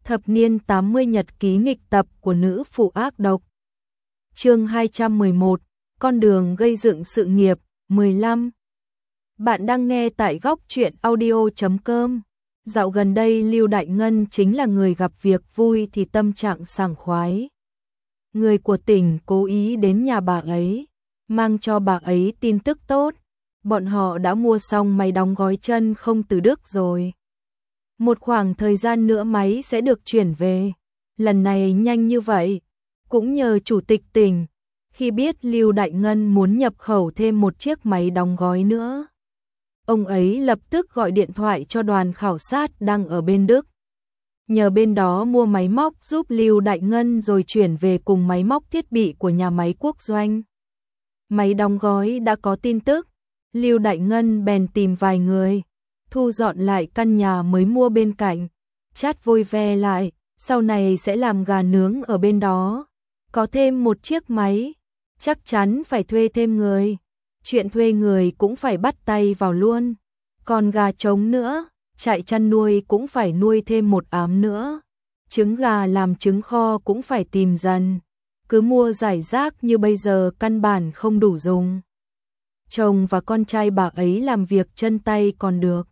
Thập niên 80 nhật ký nghịch tập của nữ phụ ác độc. Chương 211, con đường gây dựng sự nghiệp, 15. Bạn đang nghe tại góc truyện audio.com. Dạo gần đây Lưu Đại Ngân chính là người gặp việc vui thì tâm trạng sảng khoái. Người của tỉnh cố ý đến nhà bà ấy, mang cho bà ấy tin tức tốt. Bọn họ đã mua xong máy đóng gói chân không từ Đức rồi. Một khoảng thời gian nữa máy sẽ được chuyển về. Lần này nhanh như vậy, cũng nhờ chủ tịch tỉnh. Khi biết Lưu Đại Ngân muốn nhập khẩu thêm một chiếc máy đóng gói nữa, ông ấy lập tức gọi điện thoại cho đoàn khảo sát đang ở bên Đức. Nhờ bên đó mua máy móc giúp Lưu Đại Ngân rồi chuyển về cùng máy móc thiết bị của nhà máy quốc doanh. Máy đóng gói đã có tin tức, Lưu Đại Ngân bèn tìm vài người, thu dọn lại căn nhà mới mua bên cạnh, chát vôi ve lại, sau này sẽ làm gà nướng ở bên đó. Có thêm một chiếc máy, chắc chắn phải thuê thêm người. Chuyện thuê người cũng phải bắt tay vào luôn. Còn gà trống nữa, trại chăn nuôi cũng phải nuôi thêm một ám nữa. Trứng gà làm trứng kho cũng phải tìm dần. Cứ mua rải rác như bây giờ căn bản không đủ dùng. Chồng và con trai bà ấy làm việc chân tay còn được.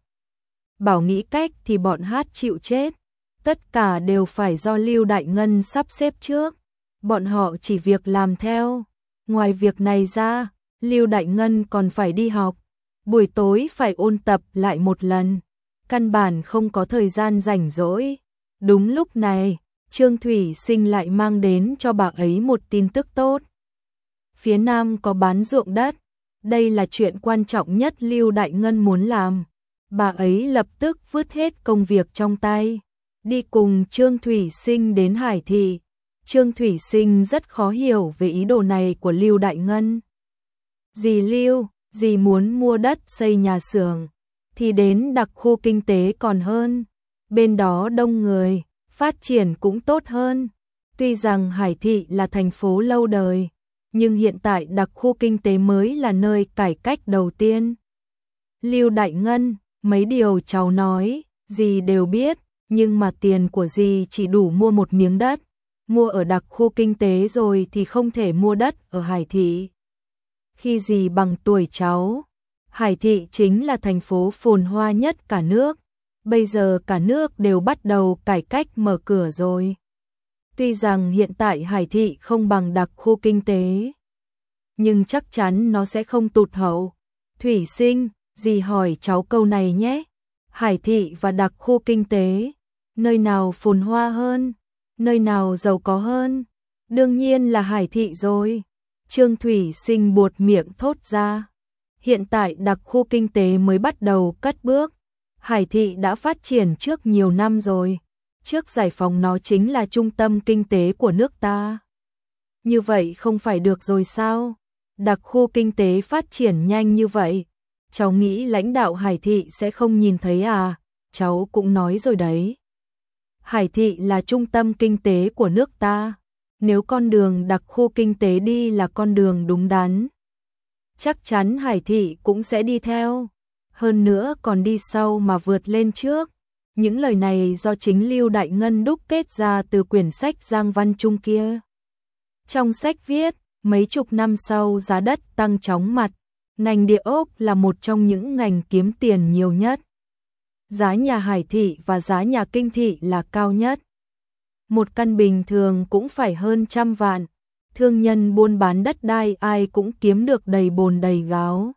Bảo nghĩ cách thì bọn hát chịu chết. Tất cả đều phải do Lưu Đại Ngân sắp xếp trước. Bọn họ chỉ việc làm theo. Ngoài việc này ra, Lưu Đại Ngân còn phải đi học. Buổi tối phải ôn tập lại một lần. Căn bản không có thời gian rảnh rỗi. Đúng lúc này, Trương Thủy Sinh lại mang đến cho bà ấy một tin tức tốt. Phía Nam có bán ruộng đất. Đây là chuyện quan trọng nhất Lưu Đại Ngân muốn làm. Bà ấy lập tức vứt hết công việc trong tay, đi cùng Trương Thủy Sinh đến Hải Thị. Trương Thủy Sinh rất khó hiểu về ý đồ này của Lưu Đại Ngân. Dì Lưu, dì muốn mua đất xây nhà xưởng, thì đến đặc khu kinh tế còn hơn. Bên đó đông người, phát triển cũng tốt hơn. Tuy rằng Hải Thị là thành phố lâu đời, nhưng hiện tại đặc khu kinh tế mới là nơi cải cách đầu tiên. Lưu Đại Ngân, mấy điều cháu nói, dì đều biết, nhưng mà tiền của dì chỉ đủ mua một miếng đất. Mua ở đặc khu kinh tế rồi thì không thể mua đất ở Hải Thị. Khi dì bằng tuổi cháu, Hải Thị chính là thành phố phồn hoa nhất cả nước. Bây giờ cả nước đều bắt đầu cải cách mở cửa rồi. Tuy rằng hiện tại Hải Thị không bằng đặc khu kinh tế, nhưng chắc chắn nó sẽ không tụt hậu. Thủy Sinh, dì hỏi cháu câu này nhé. Hải Thị và đặc khu kinh tế, nơi nào phồn hoa hơn? Nơi nào giàu có hơn? Đương nhiên là Hải Thị rồi. Trương Thủy Sinh buột miệng thốt ra. Hiện tại đặc khu kinh tế mới bắt đầu cất bước. Hải Thị đã phát triển trước nhiều năm rồi. Trước giải phóng nó chính là trung tâm kinh tế của nước ta. Như vậy không phải được rồi sao? Đặc khu kinh tế phát triển nhanh như vậy, cháu nghĩ lãnh đạo Hải Thị sẽ không nhìn thấy à? Cháu cũng nói rồi đấy. Hải Thị là trung tâm kinh tế của nước ta. Nếu con đường đặc khu kinh tế đi là con đường đúng đắn, chắc chắn Hải Thị cũng sẽ đi theo. Hơn nữa còn đi sau mà vượt lên trước. Những lời này do chính Lưu Đại Ngân đúc kết ra từ quyển sách Giang Văn Trung kia. Trong sách viết, mấy chục năm sau giá đất tăng chóng mặt. Ngành địa ốc là một trong những ngành kiếm tiền nhiều nhất. Giá nhà Hải Thị và giá nhà Kinh Thị là cao nhất. Một căn bình thường cũng phải hơn 100 vạn. Thương nhân buôn bán đất đai ai cũng kiếm được đầy bồn đầy gáo.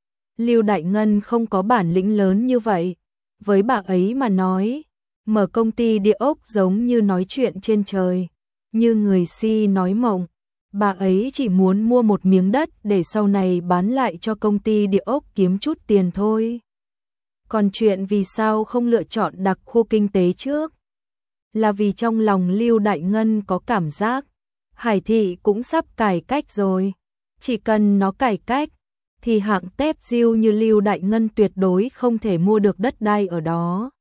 Lưu Đại Ngân không có bản lĩnh lớn như vậy. Với bà ấy mà nói, mở công ty địa ốc giống như nói chuyện trên trời. Như người si nói mộng. Bà ấy chỉ muốn mua một miếng đất để sau này bán lại cho công ty địa ốc kiếm chút tiền thôi. Còn chuyện vì sao không lựa chọn đặc khu kinh tế trước? Là vì trong lòng Lưu Đại Ngân có cảm giác Hải Thị cũng sắp cải cách rồi. Chỉ cần nó cải cách thì hạng tép diêu như Lưu Đại Ngân tuyệt đối không thể mua được đất đai ở đó.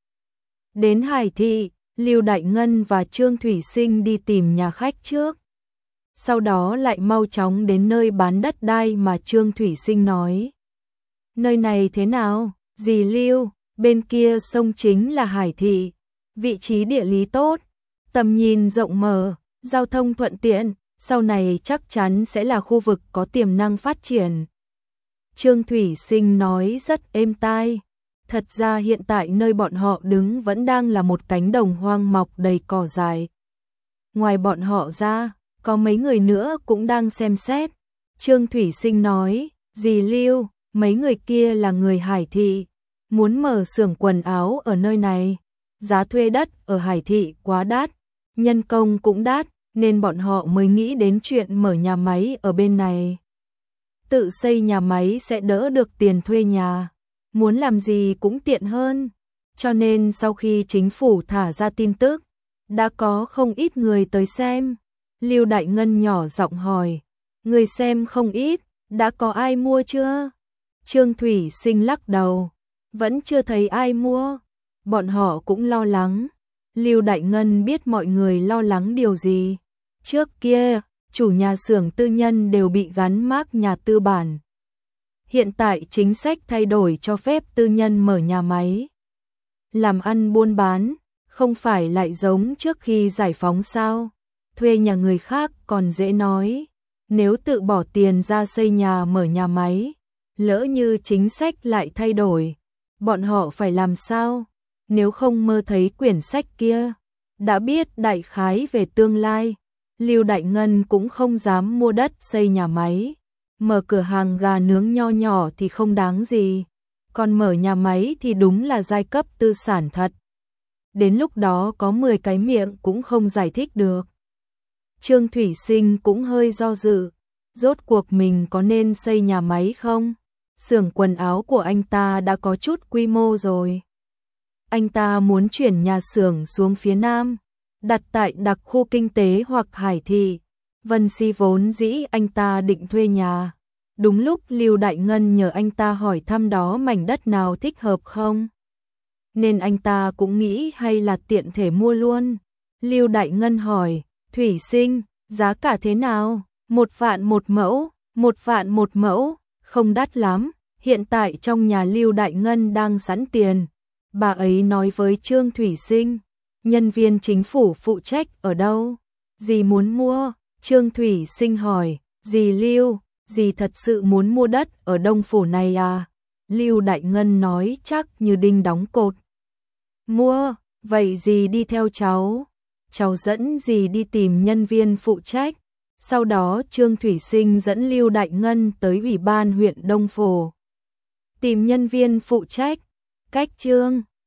Đến Hải Thị, Lưu Đại Ngân và Trương Thủy Sinh đi tìm nhà khách trước. Sau đó lại mau chóng đến nơi bán đất đai mà Trương Thủy Sinh nói. Nơi này thế nào? Dì Lưu, bên kia sông chính là Hải Thị. Vị trí địa lý tốt, tầm nhìn rộng mở, giao thông thuận tiện, sau này chắc chắn sẽ là khu vực có tiềm năng phát triển. Trương Thủy Sinh nói rất êm tai. Thật ra hiện tại nơi bọn họ đứng vẫn đang là một cánh đồng hoang mọc đầy cỏ dại. Ngoài bọn họ ra, có mấy người nữa cũng đang xem xét. Trương Thủy Sinh nói, dì Lưu, mấy người kia là người Hải Thị, muốn mở xưởng quần áo ở nơi này. Giá thuê đất ở Hải Thị quá đắt, nhân công cũng đắt, nên bọn họ mới nghĩ đến chuyện mở nhà máy ở bên này. Tự xây nhà máy sẽ đỡ được tiền thuê nhà, muốn làm gì cũng tiện hơn. Cho nên sau khi chính phủ thả ra tin tức, đã có không ít người tới xem. Lưu Đại Ngân nhỏ giọng hỏi, người xem không ít, đã có ai mua chưa? Trương Thủy Sinh lắc đầu, vẫn chưa thấy ai mua. Bọn họ cũng lo lắng. Lưu Đại Ngân biết mọi người lo lắng điều gì. Trước kia, chủ nhà xưởng tư nhân đều bị gắn mác nhà tư bản. Hiện tại chính sách thay đổi cho phép tư nhân mở nhà máy. Làm ăn buôn bán, không phải lại giống trước khi giải phóng sao? Thuê nhà người khác còn dễ nói. Nếu tự bỏ tiền ra xây nhà mở nhà máy, lỡ như chính sách lại thay đổi, bọn họ phải làm sao? Nếu không mơ thấy quyển sách kia, đã biết đại khái về tương lai, Lưu Đại Ngân cũng không dám mua đất xây nhà máy. Mở cửa hàng gà nướng nho nhỏ thì không đáng gì, còn mở nhà máy thì đúng là giai cấp tư sản thật. Đến lúc đó có 10 cái miệng cũng không giải thích được. Trương Thủy Sinh cũng hơi do dự, rốt cuộc mình có nên xây nhà máy không? Xưởng quần áo của anh ta đã có chút quy mô rồi. Anh ta muốn chuyển nhà xưởng xuống phía Nam, đặt tại đặc khu kinh tế hoặc Hải Thị. Vân Si vốn dĩ anh ta định thuê nhà. Đúng lúc Lưu Đại Ngân nhờ anh ta hỏi thăm đó mảnh đất nào thích hợp không, nên anh ta cũng nghĩ hay là tiện thể mua luôn. Lưu Đại Ngân hỏi, Thủy Sinh, giá cả thế nào? 1 vạn 1 mẫu, 1 vạn 1 mẫu, không đắt lắm. Hiện tại trong nhà Lưu Đại Ngân đang sẵn tiền. Bà ấy nói với Trương Thủy Sinh, nhân viên chính phủ phụ trách ở đâu? Dì muốn mua? Trương Thủy Sinh hỏi, dì Lưu, dì thật sự muốn mua đất ở Đông Phủ này à? Lưu Đại Ngân nói chắc như đinh đóng cột. Mua, vậy dì đi theo cháu. Cháu dẫn dì đi tìm nhân viên phụ trách. Sau đó Trương Thủy Sinh dẫn Lưu Đại Ngân tới Ủy ban huyện Đông Phủ. Tìm nhân viên phụ trách. Cách Trương